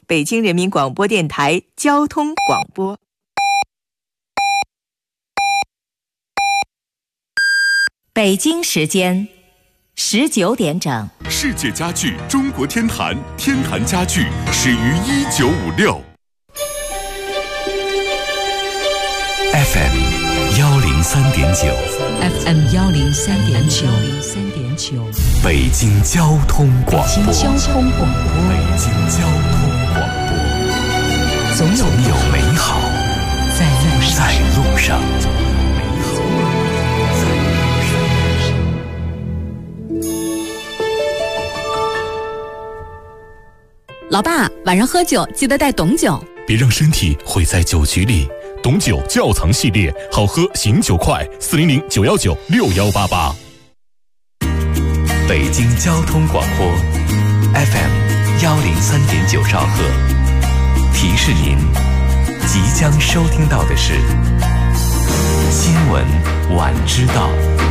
北京人民广播电台交通广播。 北京时间19点整。 世界家具中国天坛，天坛家具始于1956。FM 103.9 FM 103.9， 北京交通广播。 北京交通广播， 北京交通广播， 总有美好在路上。老爸，晚上喝酒记得带董酒， 别让身体毁在酒局里。董酒窖藏系列，好喝醒酒快，400-919-6188。北京交通广播 FM 103.9兆赫，提示您即将收听到的是新闻晚知道。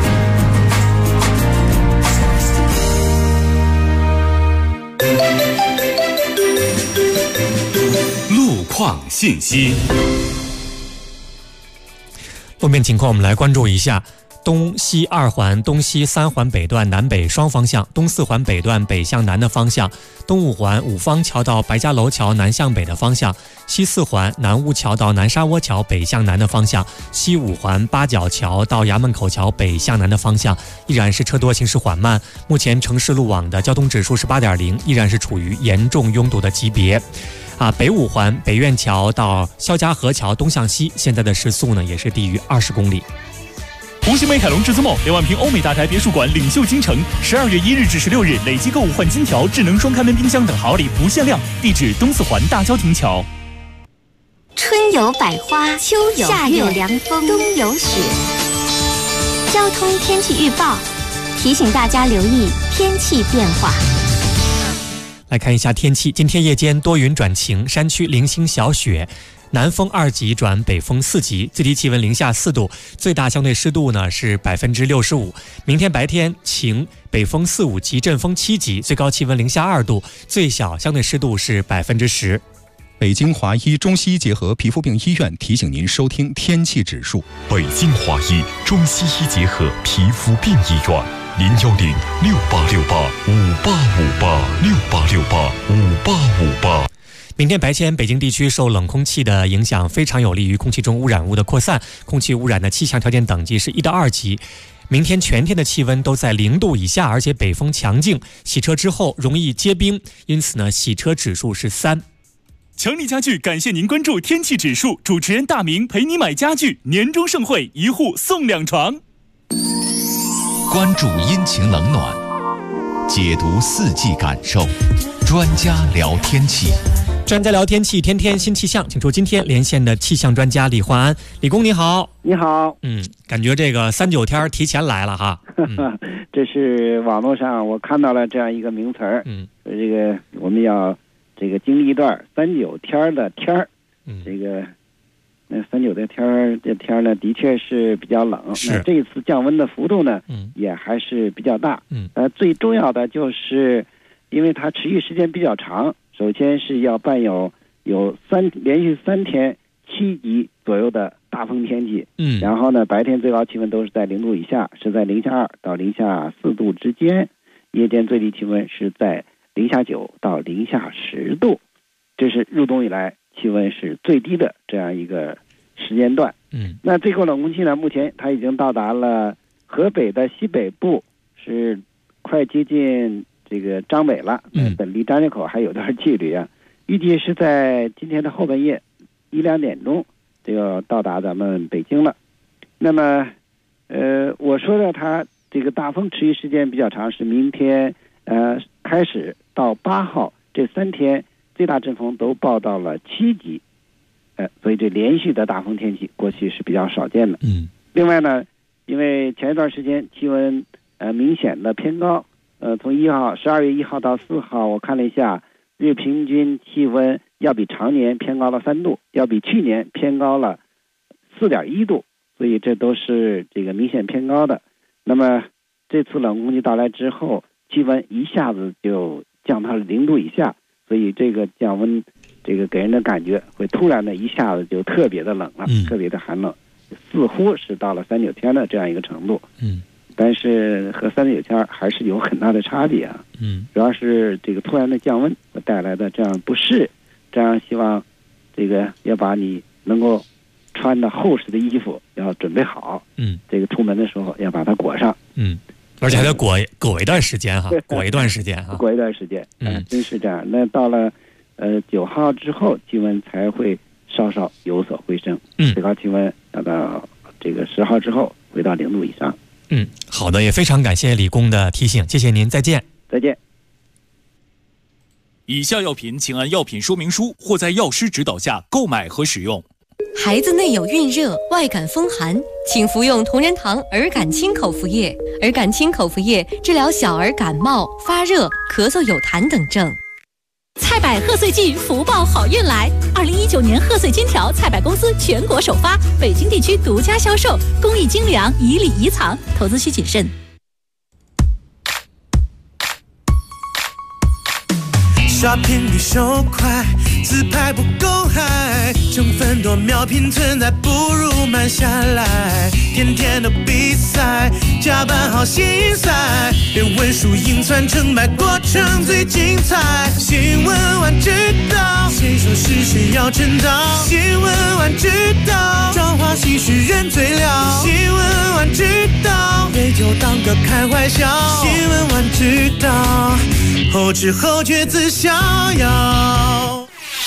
路况信息。 路面情况我们来关注一下。东西2环、东西3环北段南北双方向，东4环北段北向南的方向，东5环五方桥到白家楼桥南向北的方向，西4环南坞桥到南沙窝桥北向南的方向，西5环八角桥到衙门口桥北向南的方向依然是车多，行驶缓慢。目前城市路网的交通指数是8.0，依然是处于严重拥堵的级别。北5环北苑桥到肖家河桥东向西，现在的时速呢也是低于20公里。 红星美凯龙至尊梦2万平欧美大宅别墅馆领袖京城，12月1日至16日累计购物换金条、智能双开门冰箱等好礼不限量。地址东4环大郊亭桥。 春有百花，秋有夏有凉风，冬有雪。交通天气预报提醒大家留意天气变化。 来看一下天气，今天夜间多云转晴，山区零星小雪，南风2级转北风4级，最低气温零下4度，最大相对湿度呢是65%。明天白天晴，北风4、5级，阵风7级，最高气温零下2度，最小相对湿度是10%。 北京华医中西医结合皮肤病医院提醒您收听天气指数。 北京华医中西医结合皮肤病医院，010-6868-5858，6868-5858。 明天白天，北京地区受冷空气的影响，非常有利于空气中污染物的扩散，空气污染的气象条件等级是1到2级。明天全天的气温都在0度以下，而且北风强劲，洗车之后容易结冰，因此呢，洗车指数是3。 强力家具感谢您关注天气指数，主持人大明陪你买家具，年终盛会1户送2床。 关注阴晴冷暖，解读4季感受，专家聊天气。 专家聊天气，天天新气象，请出今天连线的气象专家李焕安。李工你好。 你好。 感觉这个39天提前来了哈。 这是网络上我看到了这样一个名词儿。这个我们要这个经历一段39天的天儿。这个那39的天儿，这天儿呢的确是比较冷。那这一次降温的幅度呢，也还是比较大。最重要的就是因为它持续时间比较长。首先是要伴有连续3天7级左右的大风天气，然后呢，白天最高气温都是在0度以下，是在零下2到零下4度之间，夜间最低气温是在零下9到零下10度，这是入冬以来气温是最低的这样一个时间段。那这股冷空气呢，目前它已经到达了河北的西北部，是快接近这个张北了，离张家口还有段距离啊。预计是在今天的后半夜1、2点钟就要到达咱们北京了。那么，我说的它这个大风持续时间比较长，是明天开始到8号这3天最大阵风都报到了7级，所以这连续的大风天气过去是比较少见的。另外呢，因为前一段时间气温明显的偏高。从12月1号到4号，我看了一下，日平均气温要比常年偏高了3度，要比去年偏高了4.1度，所以这都是这个明显偏高的。那么这次冷空气到来之后，气温一下子就降到了0度以下，所以这个降温这个给人的感觉会突然的一下子就特别的冷了，特别的寒冷，似乎是到了39天的这样一个程度。但是和39天还是有很大的差别啊。主要是这个突然的降温所带来的这样不适，这样希望这个要把你能够穿的厚实的衣服要准备好，这个出门的时候要把它裹上， 而且还得裹一段时间哈，裹一段时间， 真是这样。那到了9号之后，气温才会稍稍有所回升，最高气温要到这个10号之后回到0度以上。 好的，也非常感谢李工的提醒，谢谢您，再见。 再见。 以下药品请按药品说明书或在药师指导下购买和使用。 孩子内有孕热、外感风寒，请服用同仁堂儿感清口服液。儿感清口服液治疗小儿感冒、发热、咳嗽有痰等症。 菜百贺岁季福报好运来！2019年贺岁金条，菜百公司全国首发，北京地区独家销售，工艺精良，以礼仪藏，投资需谨慎。 刷屏率手快，自拍不够嗨，成分多秒拼存在，不如慢下来。天天的比赛，加班好心塞，连文书硬传成败，过程最精彩。新闻晚知道，谁说是谁要称道？新闻晚知道，朝花夕拾人最了。新闻晚知道，杯酒当歌开怀笑。新闻晚知道，后知后觉自逍遥。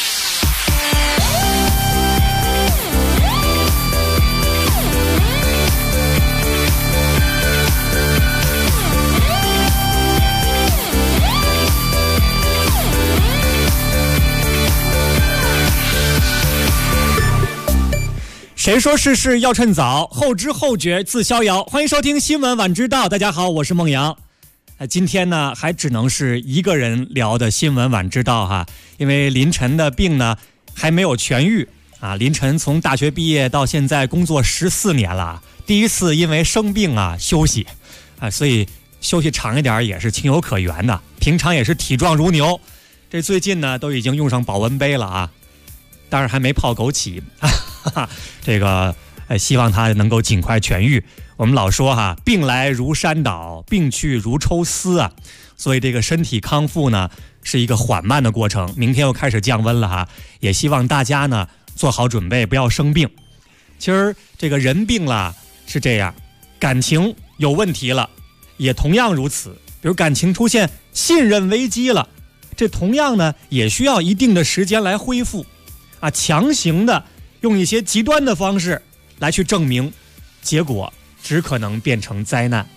谁说事事要趁早，后知后觉自逍遥。欢迎收听新闻晚知道，大家好，我是孟阳。今天呢还只能是一个人聊的新闻晚知道哈，因为林晨的病呢还没有痊愈啊。林晨从大学毕业到现在工作14年了，第一次因为生病啊休息啊，所以休息长一点也是情有可原的。平常也是体壮如牛，这最近呢都已经用上保温杯了啊，当然还没泡枸杞。这个希望他能够尽快痊愈。我们老说哈，病来如山倒，病去如抽丝啊，所以这个身体康复呢是一个缓慢的过程。明天又开始降温了哈，也希望大家呢做好准备，不要生病。其实这个人病了是这样，感情有问题了也同样如此。比如感情出现信任危机了，这同样呢也需要一定的时间来恢复啊，强行的用一些极端的方式来去证明，结果只可能变成灾难。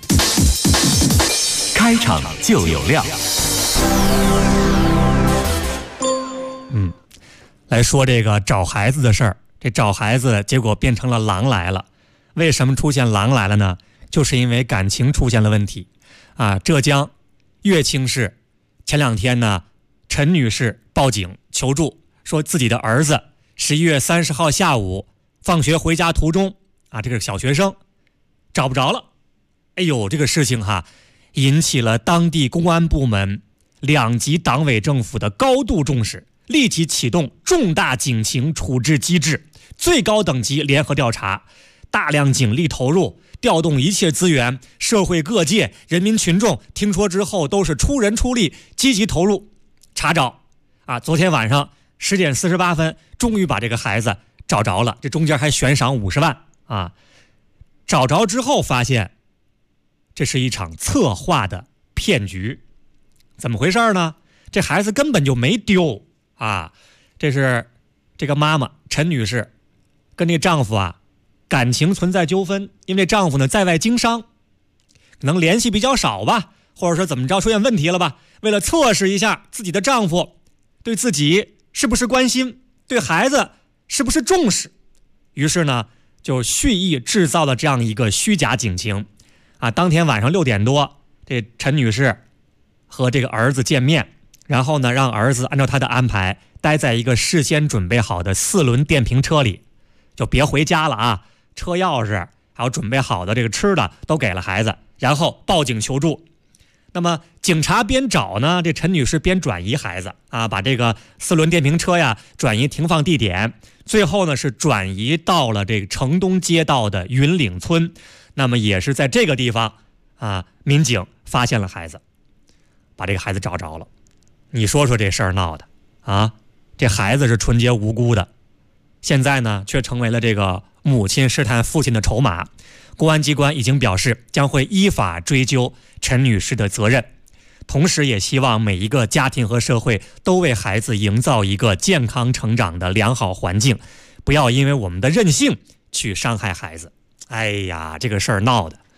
开场就有料。 来说这个找孩子的事儿。这找孩子结果变成了狼来了。为什么出现狼来了呢？就是因为感情出现了问题啊。浙江乐清市前2天呢，陈女士报警求助，说自己的儿子11月30号下午放学回家途中啊，这个小学生找不着了。哎呦，这个事情哈，引起了当地公安部门2级党委政府的高度重视，立即启动重大警情处置机制，最高等级联合调查，大量警力投入，调动一切资源，社会各界人民群众听说之后都是出人出力，积极投入查找啊。昨天晚上10点48分终于把这个孩子找着了，这中间还悬赏50万啊。找着之后发现这是一场策划的骗局。怎么回事呢？这孩子根本就没丢啊，这是这个妈妈陈女士跟这丈夫啊感情存在纠纷，因为丈夫呢在外经商，可能联系比较少吧，或者说怎么着出现问题了吧，为了测试一下自己的丈夫对自己是不是关心，对孩子是不是重视，于是呢就蓄意制造了这样一个虚假警情啊。当天晚上6点多，这陈女士和这个儿子见面，然后呢让儿子按照他的安排待在一个事先准备好的4轮电瓶车里，就别回家了啊，车钥匙还有准备好的这个吃的都给了孩子，然后报警求助。 那么警察边找呢，这陈女士边转移孩子啊，把这个4轮电瓶车呀转移停放地点，最后呢是转移到了这个城东街道的云岭村。那么也是在这个地方啊，民警发现了孩子，把这个孩子找着了。你说说这事儿闹的啊，这孩子是纯洁无辜的，现在呢却成为了这个母亲试探父亲的筹码。公安机关已经表示将会依法追究陈女士的责任，同时也希望每一个家庭和社会都为孩子营造一个健康成长的良好环境，不要因为我们的任性去伤害孩子。哎呀，这个事儿闹的，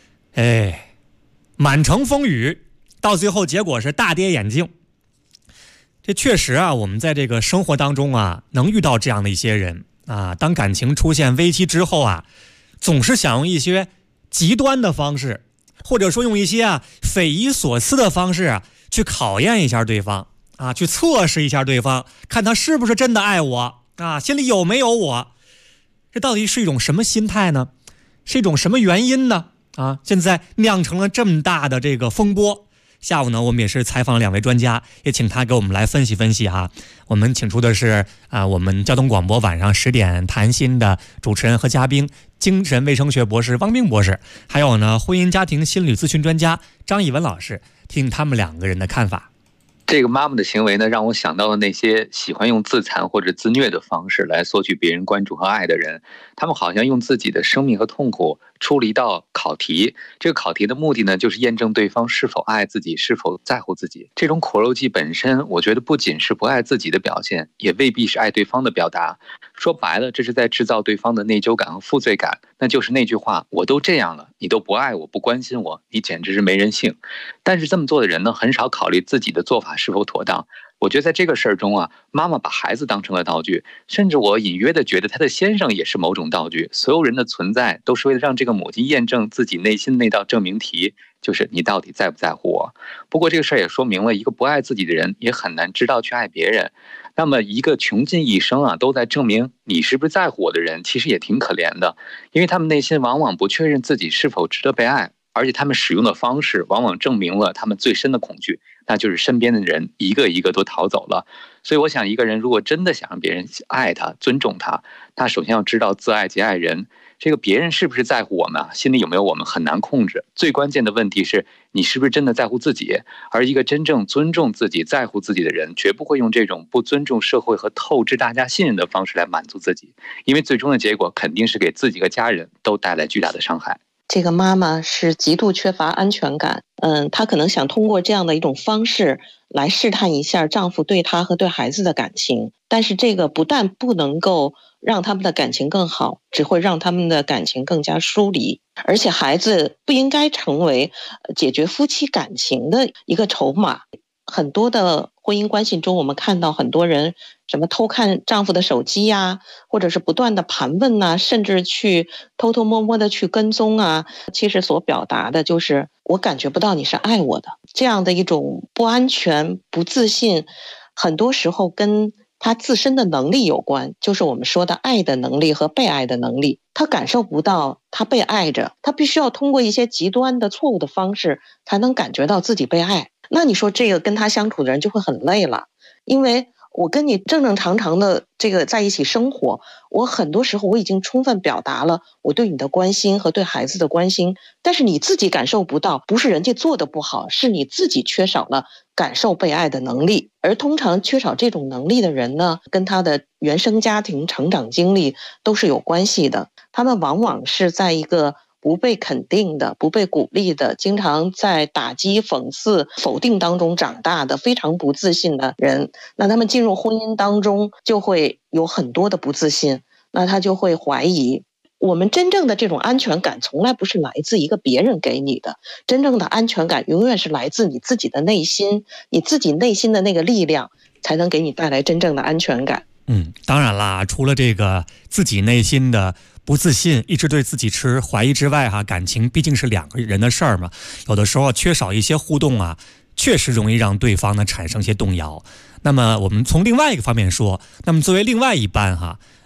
满城风雨，到最后结果是大跌眼镜。这确实啊，我们在这个生活当中啊，能遇到这样的一些人啊，当感情出现危机之后啊，总是想用一些极端的方式，或者说用一些匪夷所思的方式去考验一下对方啊，去测试一下对方，看他是不是真的爱我啊，心里有没有我。这到底是一种什么心态呢？是一种什么原因呢？啊，现在酿成了这么大的这个风波。下午呢，我们也是采访了2位专家，也请他给我们来分析分析哈。我们请出的是我们交通广播晚上10点谈心的主持人和嘉宾，精神卫生学博士汪冰博士，还有呢婚姻家庭心理咨询专家张艺文老师，听他们2个人的看法。 这个妈妈的行为呢，让我想到了那些喜欢用自残或者自虐的方式来索取别人关注和爱的人。他们好像用自己的生命和痛苦出了一道考题，这个考题的目的呢，就是验证对方是否爱自己，是否在乎自己。这种苦肉计本身，我觉得不仅是不爱自己的表现，也未必是爱对方的表达。说白了，这是在制造对方的内疚感和负罪感。那就是那句话，我都这样了，你都不爱我，不关心我，你简直是没人性。但是这么做的人呢，很少考虑自己的做法是否妥当。我觉得在这个事儿中啊，妈妈把孩子当成了道具，甚至我隐约的觉得她的先生也是某种道具。所有人的存在都是为了让这个母亲验证自己内心那道证明题，就是你到底在不在乎我。不过这个事儿也说明了，一个不爱自己的人也很难知道去爱别人。那么一个穷尽一生啊都在证明你是不是在乎我的人，其实也挺可怜的，因为他们内心往往不确认自己是否值得被爱，而且他们使用的方式往往证明了他们最深的恐惧，那就是身边的人一个一个都逃走了。所以我想，一个人如果真的想让别人爱他、尊重他，他首先要知道自爱即爱人。这个别人是不是在乎我们啊，心里有没有我们很难控制。最关键的问题是你是不是真的在乎自己。而一个真正尊重自己、在乎自己的人，绝不会用这种不尊重社会和透支大家信任的方式来满足自己，因为最终的结果肯定是给自己和家人都带来巨大的伤害。 这个妈妈是极度缺乏安全感，她可能想通过这样的一种方式来试探一下丈夫对她和对孩子的感情，但是这个不但不能够让他们的感情更好，只会让他们的感情更加疏离，而且孩子不应该成为解决夫妻感情的一个筹码。很多的婚姻关系中，我们看到很多人什么偷看丈夫的手机呀，或者是不断的盘问啊，甚至去偷偷摸摸的去跟踪啊，其实所表达的就是我感觉不到你是爱我的。这样的一种不安全、不自信，很多时候跟他自身的能力有关，就是我们说的爱的能力和被爱的能力。他感受不到他被爱着，他必须要通过一些极端的错误的方式才能感觉到自己被爱。那你说这个跟他相处的人就会很累了，因为我跟你正正常常的这个在一起生活，我很多时候我已经充分表达了我对你的关心和对孩子的关心，但是你自己感受不到，不是人家做的不好，是你自己缺少了感受被爱的能力。而通常缺少这种能力的人呢，跟他的原生家庭成长经历都是有关系的。他们往往是在一个不被肯定的、不被鼓励的，经常在打击、讽刺、否定当中长大的非常不自信的人，那他们进入婚姻当中就会有很多的不自信，那他就会怀疑。我们真正的这种安全感从来不是来自一个别人给你的，真正的安全感永远是来自你自己的内心，你自己内心的那个力量才能给你带来真正的安全感。 当然啦，除了这个自己内心的不自信，一直对自己持怀疑之外感情毕竟是2个人的事儿嘛，有的时候缺少一些互动啊，确实容易让对方呢产生些动摇。那么我们从另外一个方面说，那么作为另外一半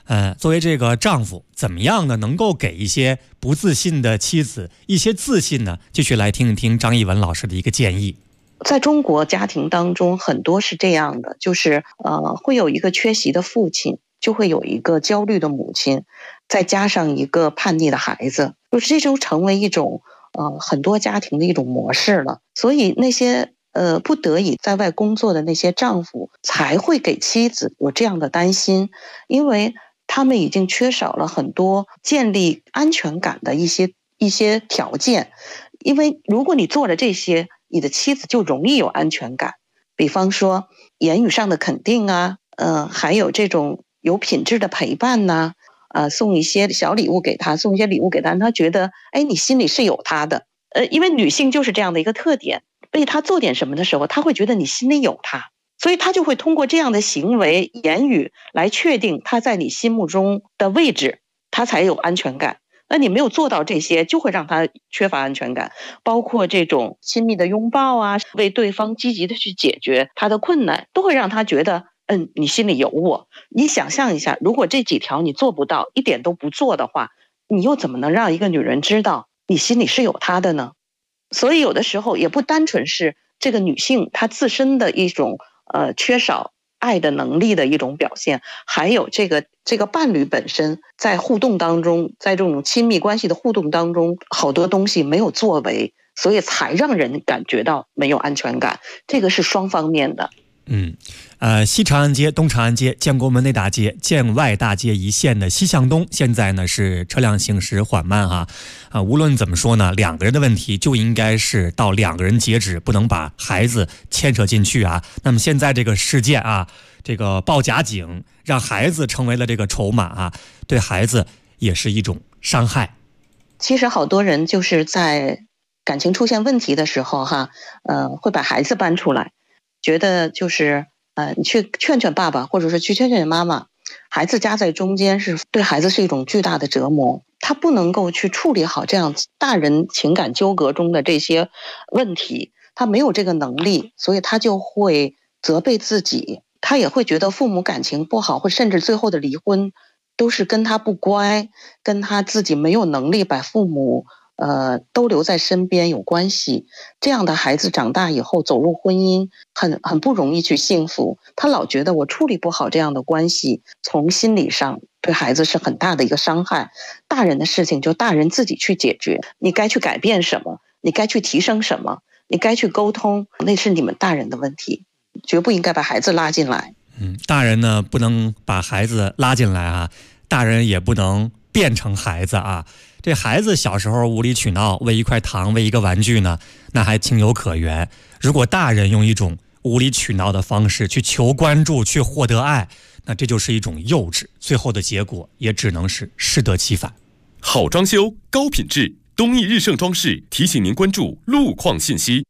作为这个丈夫，怎么样呢能够给一些不自信的妻子一些自信呢？继续来听一听张艺文老师的一个建议。 在中国家庭当中，很多是这样的，就是会有一个缺席的父亲，就会有一个焦虑的母亲，再加上一个叛逆的孩子，就是这就成为一种很多家庭的一种模式了。所以那些不得已在外工作的那些丈夫才会给妻子有这样的担心，因为他们已经缺少了很多建立安全感的一些条件。因为如果你做了这些，你的妻子就容易有安全感，比方说言语上的肯定啊，还有这种有品质的陪伴呐，送一些小礼物给他，送一些礼物给他，让他觉得你心里是有他的。因为女性就是这样的一个特点，为他做点什么的时候，他会觉得你心里有他，所以他就会通过这样的行为言语来确定他在你心目中的位置，他才有安全感。那你没有做到这些，就会让他缺乏安全感，包括这种亲密的拥抱啊，为对方积极的去解决他的困难，都会让他觉得你心里有我。你想象一下，如果这几条你做不到，一点都不做的话，你又怎么能让一个女人知道你心里是有她的呢？所以有的时候也不单纯是这个女性她自身的一种缺少爱的能力的一种表现，还有这个伴侣本身在互动当中，在这种亲密关系的互动当中，好多东西没有作为，所以才让人感觉到没有安全感。这个是双方面的。 西长安街、东长安街、建国门内大街、建外大街一线的西向东，现在呢是车辆行驶缓慢哈。无论怎么说呢，两个人的问题就应该是到两个人截止，不能把孩子牵扯进去啊。那么现在这个事件啊，这个报假警，让孩子成为了这个筹码啊，对孩子也是一种伤害。 其实好多人就是在感情出现问题的时候哈，会把孩子搬出来。觉得就是你去劝劝爸爸，或者是去劝劝妈妈，孩子夹在中间是对孩子是一种巨大的折磨，他不能够去处理好这样大人情感纠葛中的这些问题，他没有这个能力，所以他就会责备自己，他也会觉得父母感情不好，或甚至最后的离婚都是跟他不乖，跟他自己没有能力把父母都留在身边有关系。这样的孩子长大以后走入婚姻很不容易去幸福，他老觉得我处理不好这样的关系，从心理上对孩子是很大的一个伤害。大人的事情就大人自己去解决，你该去改变什么，你该去提升什么，你该去沟通，那是你们大人的问题，绝不应该把孩子拉进来。 大人呢不能把孩子拉进来啊，大人也不能变成孩子啊。这孩子小时候无理取闹，为一块糖，为一个玩具呢，那还情有可原。如果大人用一种无理取闹的方式去求关注，去获得爱，那这就是一种幼稚，最后的结果也只能是适得其反。 好装修，高品质，东义日盛装饰提醒您关注路况信息。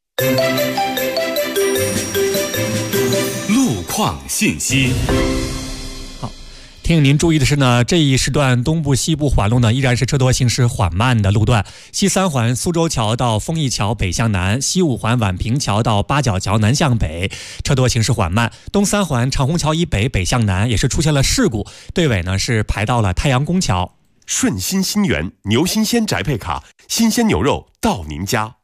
路况信息。 听您注意的是呢，这一时段东部西部环路呢依然是车多行驶缓慢的路段，西三环苏州桥到丰益桥北向南，西五环宛平桥到八角桥南向北车多行驶缓慢，东三环长虹桥以北北向南也是出现了事故，队尾呢是排到了太阳宫桥。 顺心新源牛新鲜宅配卡，新鲜牛肉到您家。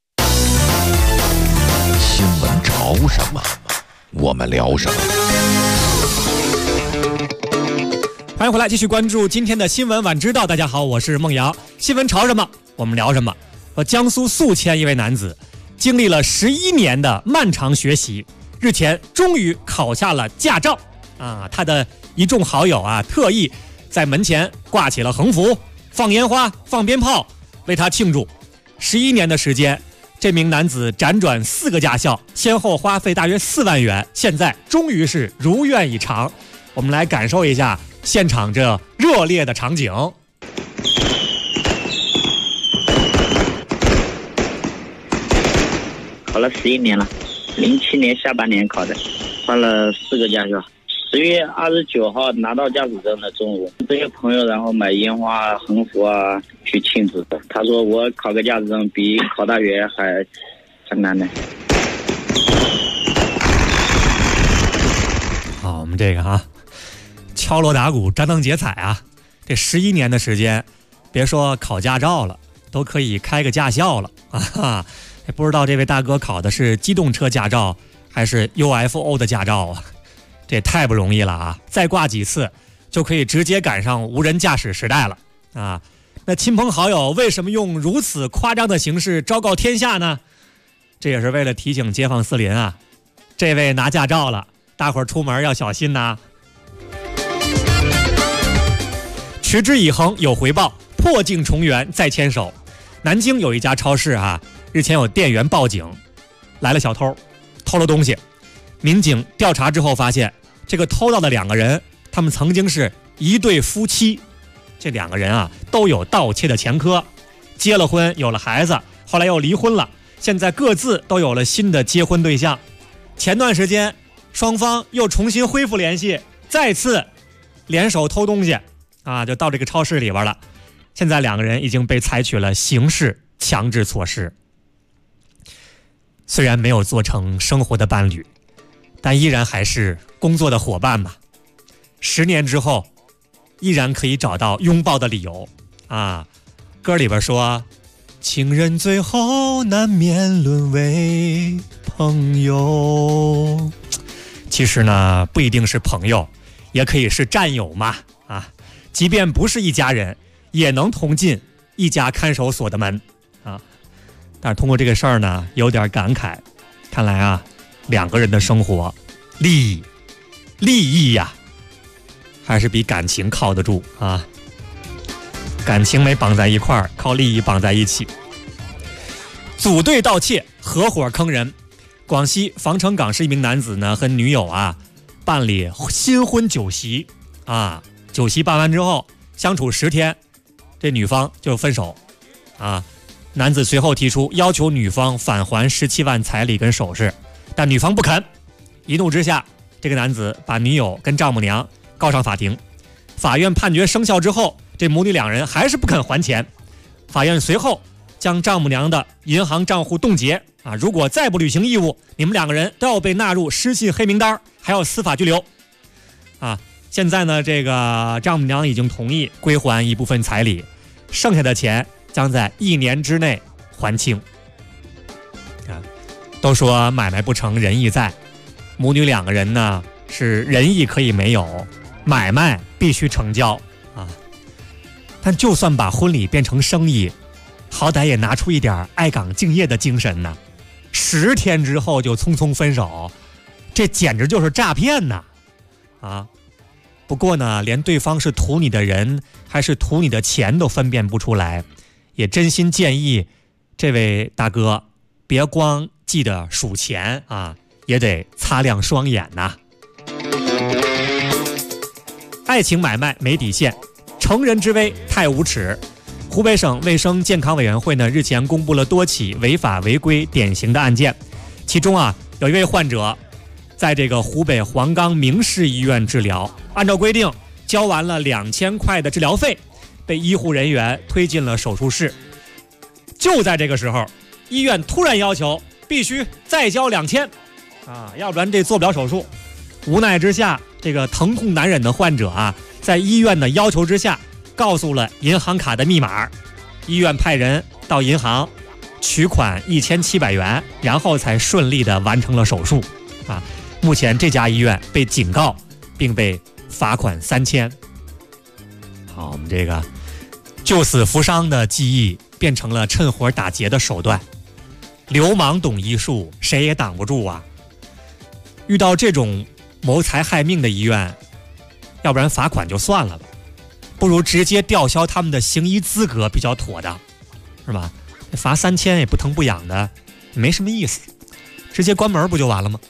新闻潮什么，我们聊什么。 欢迎回来，继续关注今天的新闻晚知道。大家好，我是孟阳。新闻潮什么，我们聊什么。江苏宿迁一位男子经历了11年的漫长学习，日前终于考下了驾照啊！他的一众好友啊，特意在门前挂起了横幅，放烟花，放鞭炮，为他庆祝。11年的时间，这名男子辗转4个驾校，先后花费大约4万元，现在终于是如愿以偿。我们来感受一下现场这热烈的场景。 考了11年了，07年下半年考的，换了4个驾校。10月29号拿到驾驶证的中午，这些朋友然后买烟花、横幅啊去庆祝的。他说我考个驾驶证比考大学还难呢。 好，我们这个敲锣打鼓，张灯结彩啊！这11年的时间，别说考驾照了，都可以开个驾校了啊！不知道这位大哥考的是机动车驾照还是 UFO 的驾照啊？这也太不容易了啊！再挂几次就可以直接赶上无人驾驶时代了啊！那亲朋好友为什么用如此夸张的形式昭告天下呢？这也是为了提醒街坊四邻啊，这位拿驾照了，大伙儿出门要小心呐！持之以恒有回报，破镜重圆再牵手。南京有一家超市啊，日前有店员报警，来了小偷，偷了东西。民警调查之后发现，这个偷到的2个人，他们曾经是一对夫妻。这2个人啊，都有盗窃的前科，结了婚，有了孩子，后来又离婚了，现在各自都有了新的结婚对象。前段时间，双方又重新恢复联系，再次联手偷东西啊，就到这个超市里边了。现在2个人已经被采取了刑事强制措施。虽然没有做成生活的伴侣，但依然还是工作的伙伴嘛。10年之后，依然可以找到拥抱的理由啊。歌里边说，情人最后难免沦为朋友。其实呢，不一定是朋友，也可以是战友嘛啊。即便不是一家人，也能同进一家看守所的门啊。但是通过这个事儿呢，有点感慨，看来啊，2个人的生活利益呀，还是比感情靠得住啊。感情没绑在一块儿，靠利益绑在一起。组队盗窃，合伙坑人。广西防城港市一名男子呢，和女友啊办理新婚酒席啊。酒席办完之后，相处10天，这女方就分手啊。男子随后提出要求女方返还17万彩礼跟首饰，但女方不肯。一怒之下，这个男子把女友跟丈母娘告上法庭。法院判决生效之后，这母女2人还是不肯还钱。法院随后将丈母娘的银行账户冻结啊！如果再不履行义务，你们2个人都要被纳入失信黑名单，还要司法拘留啊！现在呢，这个丈母娘已经同意归还一部分彩礼，剩下的钱将在1年之内还清。啊，都说买卖不成仁义在，母女2个人呢是仁义可以没有，买卖必须成交啊。但就算把婚礼变成生意，好歹也拿出一点爱岗敬业的精神呢。10天之后就匆匆分手，这简直就是诈骗呐！啊！不过呢，连对方是图你的人还是图你的钱都分辨不出来，也真心建议这位大哥别光记得数钱啊，也得擦亮双眼呐。爱情买卖没底线，成人之危太无耻。湖北省卫生健康委员会呢，日前公布了多起违法违规典型的案件，其中啊，有一位患者在这个湖北黄冈明市医院治疗，按照规定交完了2000块的治疗费，被医护人员推进了手术室。就在这个时候，医院突然要求必须再交2000啊，要不然这做不了手术。无奈之下，这个疼痛难忍的患者啊，在医院的要求之下，告诉了银行卡的密码。医院派人到银行取款1700元，然后才顺利的完成了手术啊。目前这家医院被警告，并被罚款3000。好，我们这个救死扶伤的技艺变成了趁火打劫的手段，流氓懂医术，谁也挡不住啊！遇到这种谋财害命的医院，要不然罚款就算了吧，不如直接吊销他们的行医资格比较妥当，是吧？罚3000也不疼不痒的，没什么意思，直接关门不就完了吗？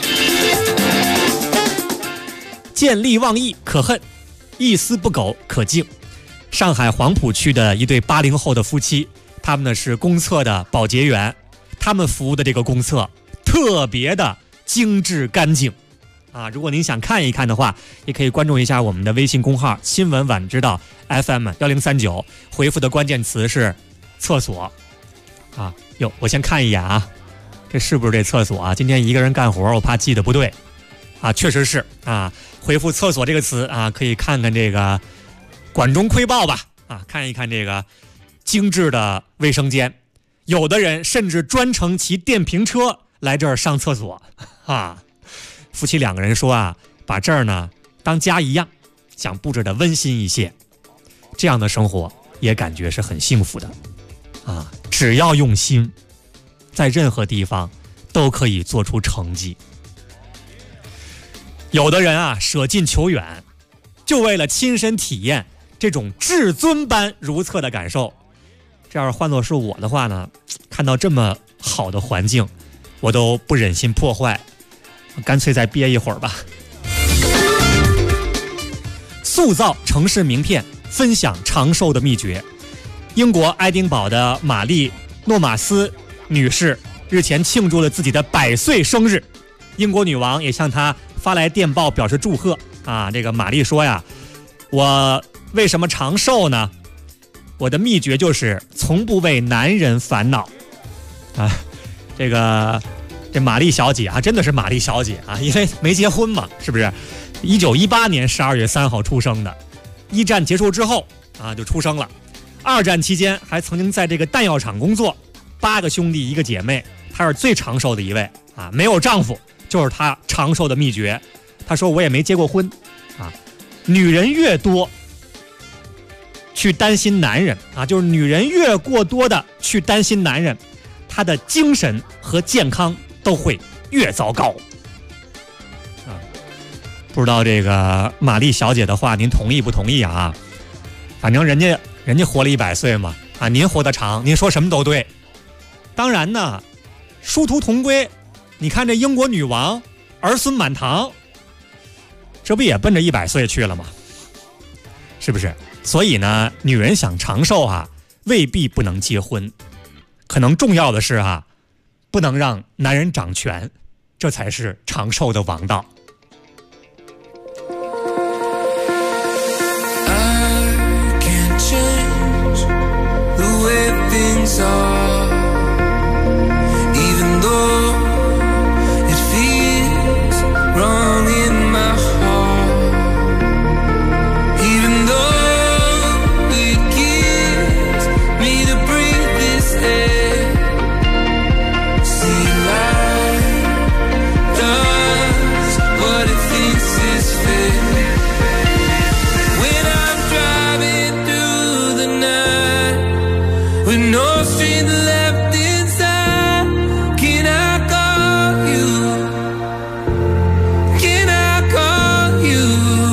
见利忘义可恨，一丝不苟可敬。上海黄浦区的一对80后的夫妻，他们呢是公厕的保洁员，他们服务的这个公厕特别的精致干净啊！如果您想看一看的话，也可以关注一下我们的微信公号新闻晚知道 FM1039，回复的关键词是厕所啊。哟，我先看一眼啊，这是不是这厕所啊？今天一个人干活，我怕记得不对啊，确实是啊。 回复厕所这个词啊，可以看看这个管中窥豹吧，啊，看一看这个精致的卫生间。有的人甚至专程骑电瓶车来这儿上厕所啊。夫妻2个人说啊，把这儿呢当家一样，想布置的温馨一些，这样的生活也感觉是很幸福的啊。只要用心，在任何地方都可以做出成绩。有的人啊，舍近求远，就为了亲身体验这种至尊般如厕的感受。这要是换作是我的话呢，看到这么好的环境，我都不忍心破坏，干脆再憋一会儿吧。塑造城市名片，分享长寿的秘诀。英国爱丁堡的玛丽·诺马斯女士日前庆祝了自己的100岁生日，英国女王也向她发来电报表示祝贺啊。这个玛丽说呀，我为什么长寿呢？我的秘诀就是从不为男人烦恼啊。这玛丽小姐啊，真的是玛丽小姐啊，因为没结婚嘛，是不是？1918年12月3号出生的，一战结束之后啊就出生了。2战期间还曾经在这个弹药厂工作，8个兄弟1个姐妹，她是最长寿的一位啊，没有丈夫就是她长寿的秘诀。她说我也没结过婚啊，女人越多去担心男人啊，就是女人越过多的去担心男人，她的精神和健康都会越糟糕啊。不知道这个玛丽小姐的话您同意不同意啊？反正人家活了100岁嘛，啊，您活得长，您说什么都对。当然呢，殊途同归，你看这英国女王儿孙满堂，这不也奔着100岁去了吗？是不是？所以呢，女人想长寿啊，未必不能结婚，可能重要的是啊，不能让男人掌权，这才是长寿的王道。 Even though it feels wrong in my heart, even though it kills me to breathe this air, see life does what it thinks is fair. When I'm driving through the night with no strength left inside, can I call you? Can I call you?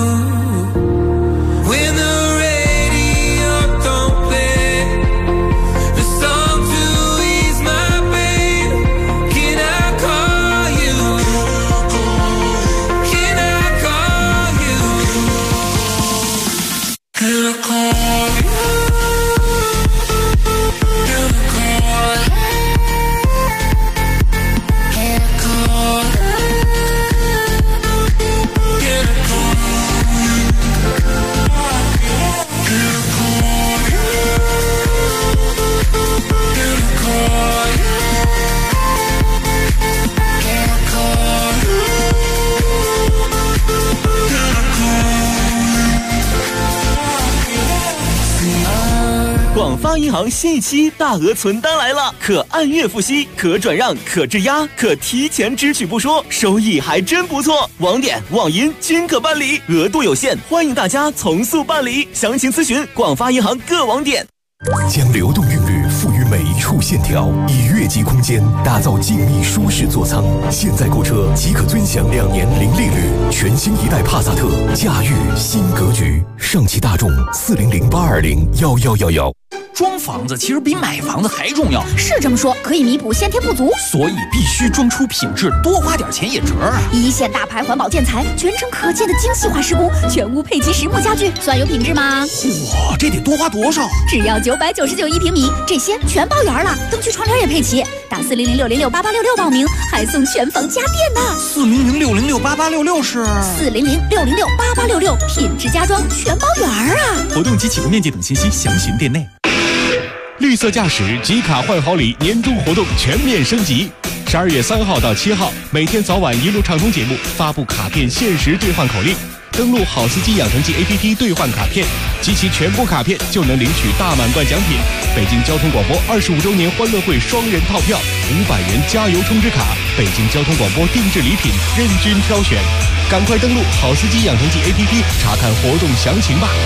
When the radio don't play the song to ease my pain, can I call you? Can I call you? Can I call you? 广发银行新一期大额存单来了，可按月付息，可转让，可质押，可提前支取不说，收益还真不错。网点、网银均可办理，额度有限，欢迎大家从速办理。详情咨询广发银行各网点。 将流动韵律赋予每一处线条，以悦级空间打造静谧舒适座舱。现在购车即可尊享2年零利率，全新一代帕萨特，驾驭新格局。上汽大众400-820-1111。 装房子其实比买房子还重要， 是这么说，可以弥补先天不足， 所以必须装出品质，多花点钱也值啊！ 一线大牌环保建材，全程可见的精细化施工，全屋配齐实木家具，算有品质吗？ 嚯，这得多花多少？ 只要9991平米，这些全包圆了，灯具窗帘也配齐。打400-606-8866报名，还送全房家电呢。 400-606-8866是 400-606-8866，品质家装全包圆啊！ 活动及启动面积等信息详询店内。绿色驾驶集卡换好礼年终活动全面升级，12月3号到7号，每天早晚一路畅通节目发布卡片限时兑换口令， 登录好司机养成记 APP 兑换卡片，集齐全部卡片就能领取大满贯奖品。北京交通广播25周年欢乐会双人套票，500元加油充值卡，北京交通广播定制礼品，任君挑选。赶快登录好司机养成记 APP 查看活动详情吧。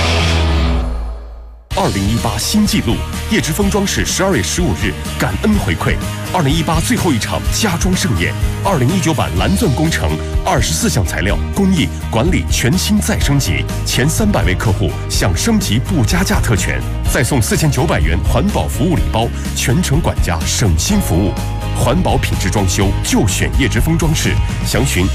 2018新纪录，叶之峰装饰12月15日感恩回馈，2018最后一场家装盛宴，2019版蓝钻工程24项材料工艺管理全新再升级，前300位客户享升级不加价特权，再送4900元环保服务礼包，全程管家省心服务。环保品质装修就选叶之峰装饰，详询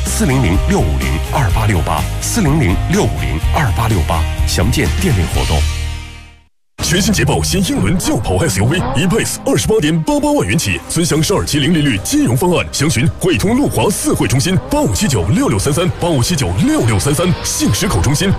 400-650-2868，400-650-2868，详见店内活动。 全新捷豹新英伦轿跑 SUV E-Pace 28.88万元起，尊享12期零利率金融方案，详询汇通路华4汇中心85796633，85796633，信实口中心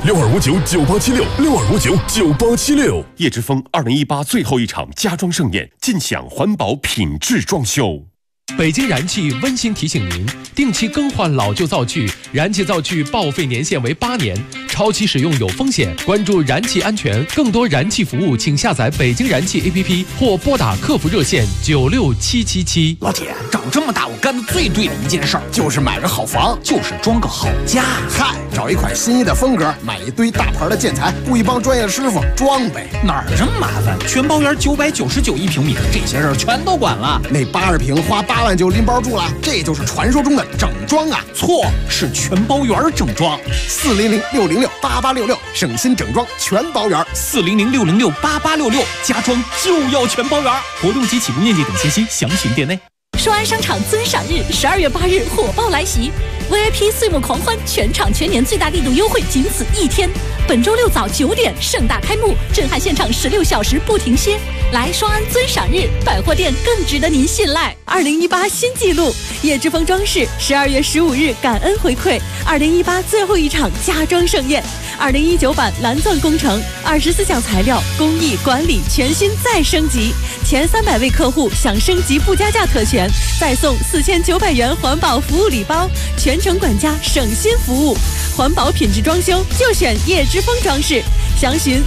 62599876，62599876。 叶之峰2018最后一场家装盛宴，尽享环保品质装修。 北京燃气温馨提醒您，定期更换老旧灶具，燃气灶具报废年限为8年，超期使用有风险。关注燃气安全，更多燃气服务请下载北京燃气 APP 或拨打客服热线96777。 老铁，长这么大我干的最对的一件事儿就是买个好房，就是装个好家。 嗨，找一款心仪的风格，买一堆大牌的建材，雇一帮专业师傅装呗。 哪儿这么麻烦？全包园999一平米，这些事儿全都管了。 那80平花8万就拎包住了，这就是传说中的整装啊！ 错，是全包园整装。 400-606-8866，省心整装全包园。 400-606-8866，家装就要全包园。活动及起步面积等信息详询店内。 双安商场尊赏日12月8日火爆来袭 ，VIP 岁末狂欢，全场全年最大力度优惠仅此1天。本周6早9点盛大开幕，震撼现场16小时不停歇。来双安尊赏日，百货店更值得您信赖。2018新纪录，叶之峰装饰12月15日感恩回馈，2018最后一场家装盛宴。2019版蓝钻工程24项材料工艺管理全新再升级，前300位客户享升级不加价特权，再送4900元环保服务礼包，全程管家省心服务。环保品质装修就选叶之峰装饰，详询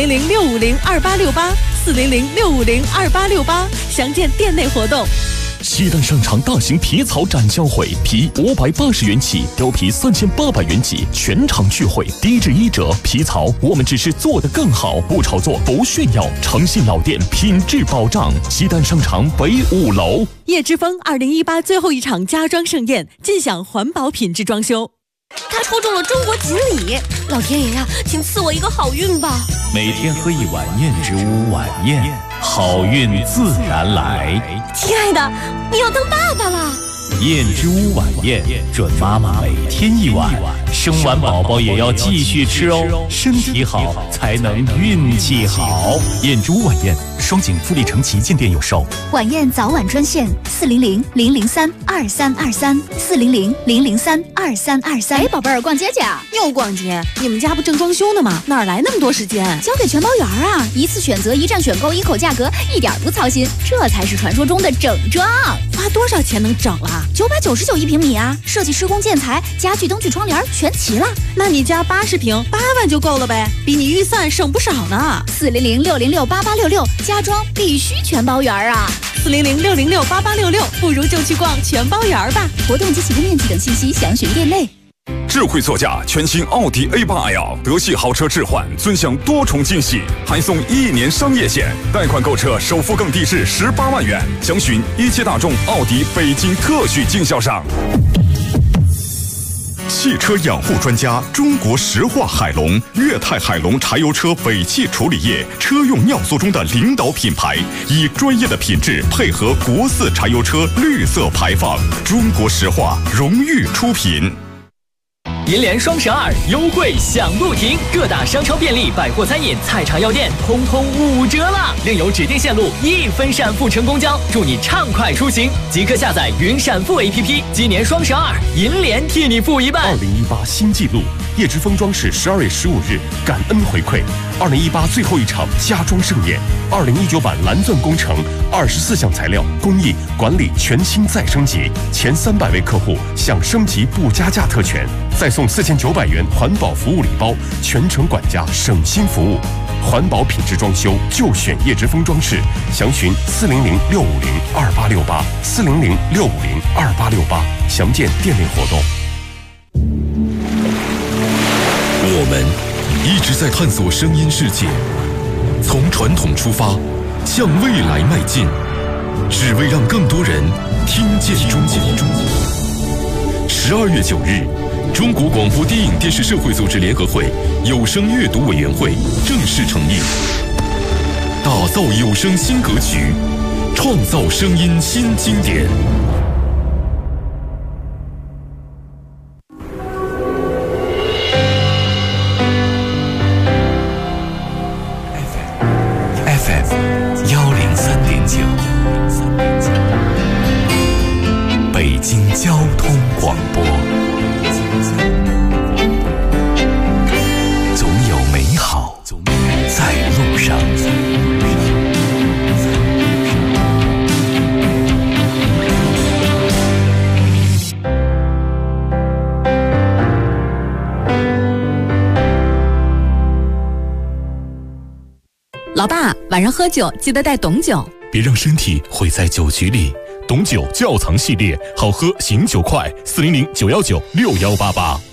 400-650-2868，400-650-2868，详见店内活动。 西单商场大型皮草展销会，皮580元起，貂皮3800元起，全场聚会，低至1折。皮草我们只是做得更好，不炒作，不炫耀，诚信老店，品质保障。西单商场北5楼。 叶之峰2018最后一场家装盛宴，尽享环保品质装修。 他抽中了中国锦鲤，老天爷呀，请赐我一个好运吧！ 每天喝一碗燕之屋晚宴，好运自然来。 亲爱的，你要当爸爸了！ 燕之屋晚宴，准妈妈每天1碗，生完宝宝也要继续吃哦，身体好才能运气好。燕之屋晚宴，双井富力城旗舰店有售。 晚宴早晚专线400-003-2323，400-003-2323。 哎，宝贝儿，逛街去啊？又逛街？你们家不正装修呢吗？哪来那么多时间？ 交给全包园啊！一次选择，一站选购，一口价格，一点不操心，这才是传说中的整装。 花多少钱能整啊 ？999一平米啊！设计、施工、建材、家具、灯具、窗帘全齐了。 那你家80平8万就够了呗，比你预算省不少呢。 400-606-8866，家装必须全包园啊 ！400-606-8866，不如就去逛全包园吧。 活动及起步面积等信息详询店内。 智慧座驾全新奥迪 A8L， 德系豪车置换，尊享多重惊喜，还送1年商业险，贷款购车首付更低至18万元。详询一汽大众奥迪北京特许经销商。 汽车养护专家中国石化海龙，粤泰海龙柴油车尾气处理液车用尿素中的领导品牌，以专业的品质配合国4柴油车绿色排放，中国石化荣誉出品。 银联双12优惠享不停，各大商超、便利、百货、餐饮、菜场、药店通通5折了，另有指定线路1分闪付乘公交，祝你畅快出行！即刻下载云闪付 APP，今年双12，银联替你付一半。 2018新纪录， 叶之峰装饰12月15日感恩回馈2018最后一场家装盛宴，2019版蓝钻工程24项材料工艺管理全新再升级，前300位客户享升级不加价特权，再送4900元环保服务礼包，全程管家省心服务。环保品质装修就选叶之峰装饰，详询400-650-2868，400-650-2868，详见店内活动。 我们一直在探索声音世界，从传统出发，向未来迈进，只为让更多人听见中国。12月9日，中国广播电影电视社会组织联合会有声阅读委员会正式成立，打造有声新格局，创造声音新经典。 北京交通广播，总有美好在路上。 老爸，晚上喝酒记得带董酒， 别让身体毁在酒局里。董酒窖藏系列，好喝醒酒快，400-919-6188。